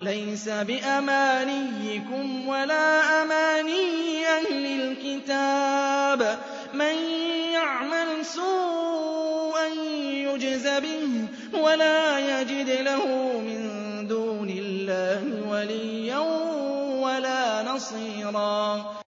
لَيْسَ بِأَمَانِيِّكُمْ وَلَا أَمَانِيِّ أَهْلِ الْكِتَابِ ۗ مَن يَعْمَلْ سُوءًا يُجْزَ بِهِ وَلَا يَجِدْ لَهُ مِن دُونِ اللَّهِ وَلِيًّا وَلَا نَصِيرًا